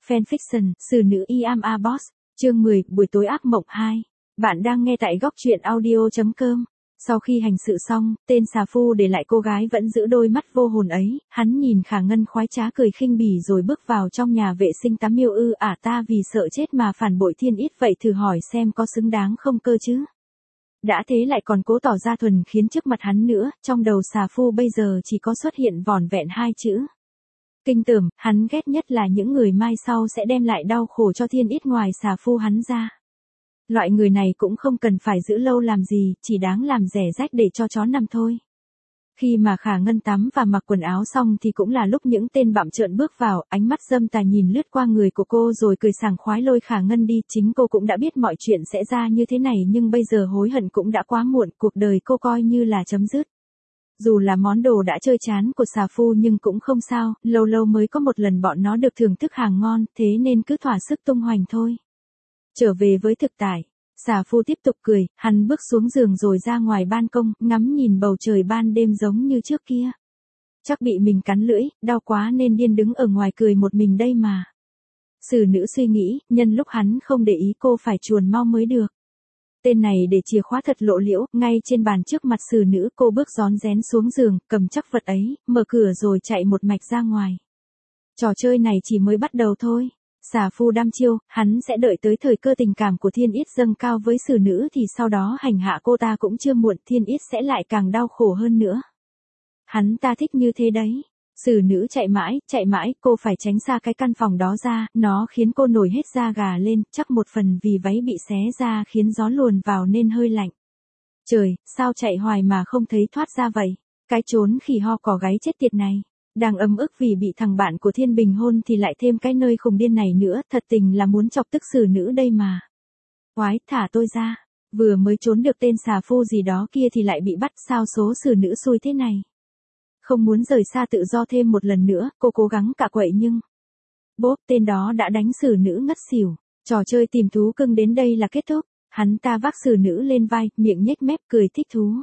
Fanfiction, Xử nữ I am a boss, chương 10, buổi tối ác mộng 2. Bạn đang nghe tại góc truyện audio.com. Sau khi hành sự xong, tên xà phu để lại cô gái vẫn giữ đôi mắt vô hồn ấy, hắn nhìn Khả Ngân khoái trá cười khinh bỉ rồi bước vào trong nhà vệ sinh tắm yêu ta vì sợ chết mà phản bội Thiên Ít vậy thử hỏi xem có xứng đáng không cơ chứ. Đã thế lại còn cố tỏ ra thuần khiến trước mặt hắn nữa, trong đầu xà phu bây giờ chỉ có xuất hiện vỏn vẹn hai chữ. Kinh tởm, hắn ghét nhất là những người mai sau sẽ đem lại đau khổ cho Thiên Ít ngoài xà phu hắn ra. Loại người này cũng không cần phải giữ lâu làm gì, chỉ đáng làm rẻ rách để cho chó nằm thôi. Khi mà Khả Ngân tắm và mặc quần áo xong thì cũng là lúc những tên bặm trợn bước vào, ánh mắt dâm tà nhìn lướt qua người của cô rồi cười sảng khoái lôi Khả Ngân đi. Chính cô cũng đã biết mọi chuyện sẽ ra như thế này nhưng bây giờ hối hận cũng đã quá muộn, cuộc đời cô coi như là chấm dứt. Dù là món đồ đã chơi chán của xà phu nhưng cũng không sao, lâu lâu mới có một lần bọn nó được thưởng thức hàng ngon, thế nên cứ thỏa sức tung hoành thôi. Trở về với thực tại, xà phu tiếp tục cười, hắn bước xuống giường rồi ra ngoài ban công, ngắm nhìn bầu trời ban đêm giống như trước kia. Chắc bị mình cắn lưỡi, đau quá nên điên đứng ở ngoài cười một mình đây mà. Xử nữ suy nghĩ, nhân lúc hắn không để ý cô phải chuồn mau mới được. Tên này để chìa khóa thật lộ liễu, ngay trên bàn trước mặt xử nữ cô bước rón rén xuống giường, cầm chắc vật ấy, mở cửa rồi chạy một mạch ra ngoài. Trò chơi này chỉ mới bắt đầu thôi. Xà phu đăm chiêu, hắn sẽ đợi tới thời cơ tình cảm của Thiên Ít dâng cao với xử nữ thì sau đó hành hạ cô ta cũng chưa muộn, Thiên Ít sẽ lại càng đau khổ hơn nữa. Hắn ta thích như thế đấy. Xử nữ chạy mãi, cô phải tránh xa cái căn phòng đó ra, nó khiến cô nổi hết da gà lên, chắc một phần vì váy bị xé ra khiến gió luồn vào nên hơi lạnh. Trời, sao chạy hoài mà không thấy thoát ra vậy? Cái trốn khỉ ho cỏ gáy chết tiệt này. Đang ấm ức vì bị thằng bạn của Thiên Bình hôn thì lại thêm cái nơi khùng điên này nữa, thật tình là muốn chọc tức xử nữ đây mà. Oái, thả tôi ra. Vừa mới trốn được tên xà phu gì đó kia thì lại bị bắt, sao số xử nữ xui thế này. Không muốn rời xa tự do thêm một lần nữa, cô cố gắng cạ quậy nhưng... Bốp, tên đó đã đánh xử nữ ngất xỉu. Trò chơi tìm thú cưng đến đây là kết thúc. Hắn ta vác xử nữ lên vai, miệng nhếch mép cười thích thú.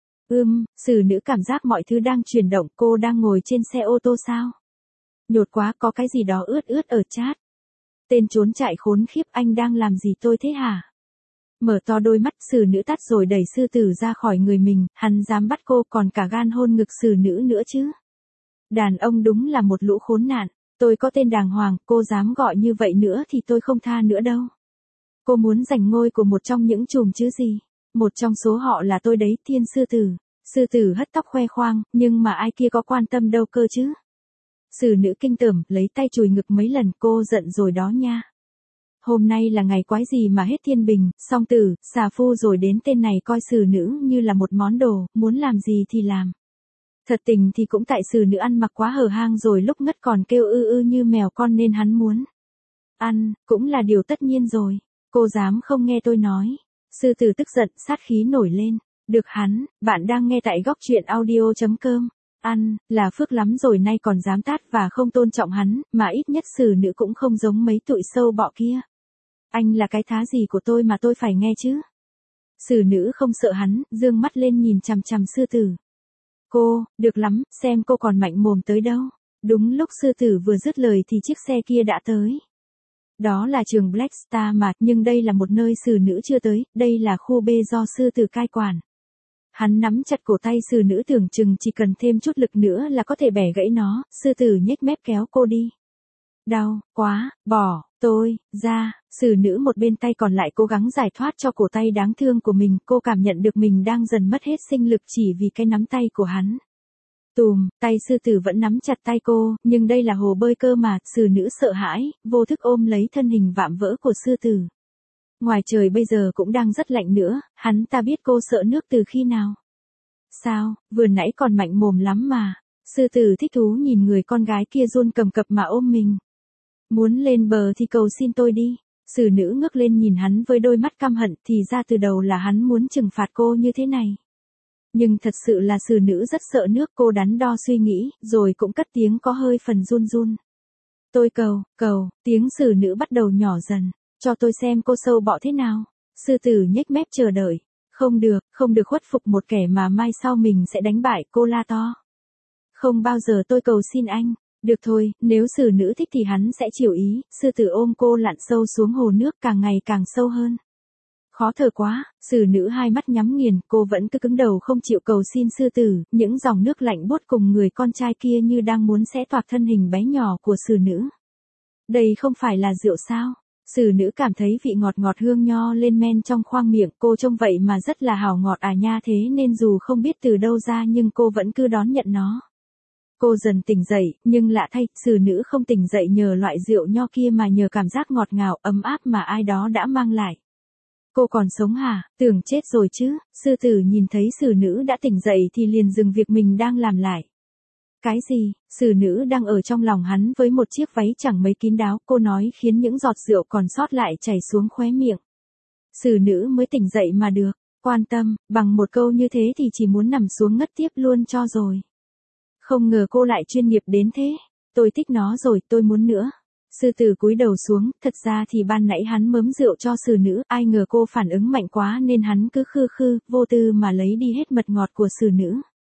Xử nữ cảm giác mọi thứ đang chuyển động, cô đang ngồi trên xe ô tô sao? Nhột quá, có cái gì đó ướt ướt ở chát. Tên trốn chạy khốn khiếp, anh đang làm gì tôi thế hả? Mở to đôi mắt, xử nữ tắt rồi đẩy sư tử ra khỏi người mình, hắn dám bắt cô còn cả gan hôn ngực xử nữ nữa chứ. Đàn ông đúng là một lũ khốn nạn, tôi có tên đàng hoàng, cô dám gọi như vậy nữa thì tôi không tha nữa đâu. Cô muốn giành ngôi của một trong những chùm chứ gì? Một trong số họ là tôi đấy, Thiên Sư Tử. Sư tử hất tóc khoe khoang, nhưng mà ai kia có quan tâm đâu cơ chứ. Xử nữ kinh tởm, lấy tay chùi ngực mấy lần, cô giận rồi đó nha. Hôm nay là ngày quái gì mà hết Thiên Bình, Song Tử, xà phu rồi đến tên này coi xử nữ như là một món đồ, muốn làm gì thì làm. Thật tình thì cũng tại xử nữ ăn mặc quá hở hang rồi lúc ngất còn kêu ư như mèo con nên hắn muốn ăn, cũng là điều tất nhiên rồi. Cô dám không nghe tôi nói. Sư tử tức giận, sát khí nổi lên. Được hắn, bạn đang nghe tại góc truyện audio.com. Ăn, là phước lắm rồi nay còn dám tát và không tôn trọng hắn, mà ít nhất xử nữ cũng không giống mấy tụi sâu bọ kia. Anh là cái thá gì của tôi mà tôi phải nghe chứ? Xử nữ không sợ hắn, dương mắt lên nhìn chằm chằm sư tử. Cô, được lắm, xem cô còn mạnh mồm tới đâu. Đúng lúc sư tử vừa dứt lời thì chiếc xe kia đã tới. Đó là trường Black Star mà, nhưng đây là một nơi xử nữ chưa tới, đây là khu B do sư tử cai quản. Hắn nắm chặt cổ tay xử nữ tưởng chừng chỉ cần thêm chút lực nữa là có thể bẻ gãy nó, sư tử nhếch mép kéo cô đi. Đau, quá, bỏ, tôi, ra, xử nữ một bên tay còn lại cố gắng giải thoát cho cổ tay đáng thương của mình, cô cảm nhận được mình đang dần mất hết sinh lực chỉ vì cái nắm tay của hắn. Tùm, tay sư tử vẫn nắm chặt tay cô, nhưng đây là hồ bơi cơ mà, xử nữ sợ hãi, vô thức ôm lấy thân hình vạm vỡ của sư tử. Ngoài trời bây giờ cũng đang rất lạnh nữa, hắn ta biết cô sợ nước từ khi nào. Sao, vừa nãy còn mạnh mồm lắm mà. Sư tử thích thú nhìn người con gái kia run cầm cập mà ôm mình. Muốn lên bờ thì cầu xin tôi đi. Xử nữ ngước lên nhìn hắn với đôi mắt căm hận, thì ra từ đầu là hắn muốn trừng phạt cô như thế này. Nhưng thật sự là xử nữ rất sợ nước, cô đắn đo suy nghĩ, rồi cũng cất tiếng có hơi phần run run. Tôi cầu, tiếng xử nữ bắt đầu nhỏ dần. Cho tôi xem cô sâu bọ thế nào. Sư tử nhếch mép chờ đợi. Không được khuất phục một kẻ mà mai sau mình sẽ đánh bại, cô la to. Không bao giờ tôi cầu xin anh. Được thôi, nếu xử nữ thích thì hắn sẽ chiều ý, sư tử ôm cô lặn sâu xuống hồ nước càng ngày càng sâu hơn. Khó thở quá, xử nữ hai mắt nhắm nghiền, cô vẫn cứ cứng đầu không chịu cầu xin sư tử, những dòng nước lạnh buốt cùng người con trai kia như đang muốn xé toạc thân hình bé nhỏ của xử nữ. Đây không phải là rượu sao? Xử nữ cảm thấy vị ngọt ngọt hương nho lên men trong khoang miệng, cô trông vậy mà rất là hào ngọt à nha, thế nên dù không biết từ đâu ra nhưng cô vẫn cứ đón nhận nó. Cô dần tỉnh dậy, nhưng lạ thay, xử nữ không tỉnh dậy nhờ loại rượu nho kia mà nhờ cảm giác ngọt ngào, ấm áp mà ai đó đã mang lại. Cô còn sống hả? Tưởng chết rồi chứ. Sư tử nhìn thấy xử nữ đã tỉnh dậy thì liền dừng việc mình đang làm lại. Cái gì? Xử nữ đang ở trong lòng hắn với một chiếc váy chẳng mấy kín đáo, cô nói khiến những giọt rượu còn sót lại chảy xuống khóe miệng. Xử nữ mới tỉnh dậy mà được, quan tâm, bằng một câu như thế thì chỉ muốn nằm xuống ngất tiếp luôn cho rồi. Không ngờ cô lại chuyên nghiệp đến thế. Tôi thích nó rồi, tôi muốn nữa. Sư tử cúi đầu xuống, thật ra thì ban nãy hắn mớm rượu cho xử nữ, ai ngờ cô phản ứng mạnh quá nên hắn cứ khư khư, vô tư mà lấy đi hết mật ngọt của xử nữ.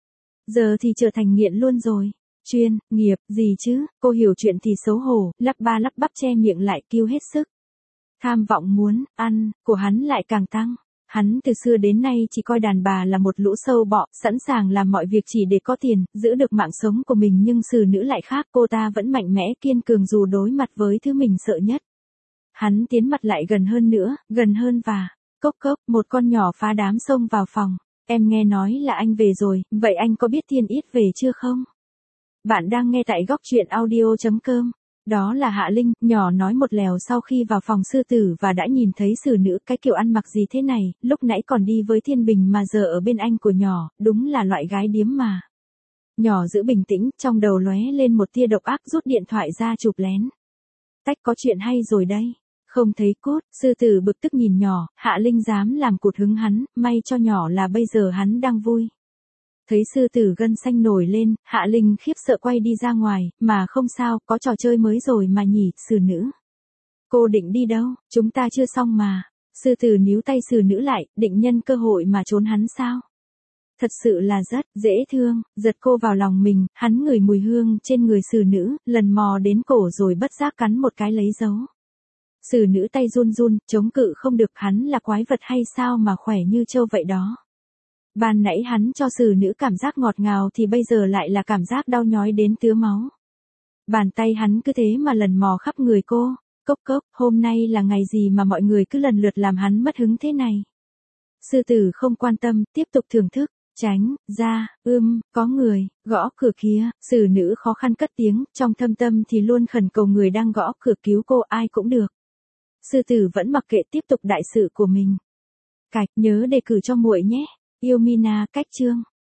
Giờ thì trở thành nghiện luôn rồi. Chuyên, nghiệp, gì chứ, cô hiểu chuyện thì xấu hổ, lắp ba lắp bắp che miệng lại kêu hết sức. Tham vọng muốn, ăn, của hắn lại càng tăng. Hắn từ xưa đến nay chỉ coi đàn bà là một lũ sâu bọ, sẵn sàng làm mọi việc chỉ để có tiền, giữ được mạng sống của mình, nhưng xử nữ lại khác, cô ta vẫn mạnh mẽ kiên cường dù đối mặt với thứ mình sợ nhất. Hắn tiến mặt lại gần hơn nữa, gần hơn và, cốc cốc, một con nhỏ phá đám xông vào phòng. Em nghe nói là anh về rồi, vậy anh có biết Thiên Ít về chưa không? Bạn đang nghe tại góc truyện audio.com. Đó là Hạ Linh, nhỏ nói một lèo sau khi vào phòng sư tử và đã nhìn thấy xử nữ, cái kiểu ăn mặc gì thế này, lúc nãy còn đi với Thiên Bình mà giờ ở bên anh của nhỏ, đúng là loại gái điếm mà. Nhỏ giữ bình tĩnh, trong đầu lóe lên một tia độc ác, rút điện thoại ra chụp lén. Tách, có chuyện hay rồi đây. Không thấy cốt, sư tử bực tức nhìn nhỏ, Hạ Linh dám làm cụt hứng hắn, may cho nhỏ là bây giờ hắn đang vui. Thấy sư tử gân xanh nổi lên, Hạ Linh khiếp sợ quay đi ra ngoài, mà không sao, có trò chơi mới rồi mà nhỉ, xử nữ. Cô định đi đâu, chúng ta chưa xong mà. Sư tử níu tay xử nữ lại, định nhân cơ hội mà trốn hắn sao? Thật sự là rất dễ thương, giật cô vào lòng mình, hắn ngửi mùi hương trên người xử nữ, lần mò đến cổ rồi bất giác cắn một cái lấy dấu. Xử nữ tay run run, chống cự không được, hắn là quái vật hay sao mà khỏe như trâu vậy đó. Ban nãy hắn cho xử nữ cảm giác ngọt ngào thì bây giờ lại là cảm giác đau nhói đến tứa máu. Bàn tay hắn cứ thế mà lần mò khắp người cô. Cốc cốc, hôm nay là ngày gì mà mọi người cứ lần lượt làm hắn mất hứng thế này. Sư tử không quan tâm, tiếp tục thưởng thức. Tránh, ra, có người, gõ cửa kia, xử nữ khó khăn cất tiếng, trong thâm tâm thì luôn khẩn cầu người đang gõ cửa cứu cô, ai cũng được. Sư tử vẫn mặc kệ tiếp tục đại sự của mình. Cạch, nhớ đề cử cho muội nhé. Yêu Mina, cách chương.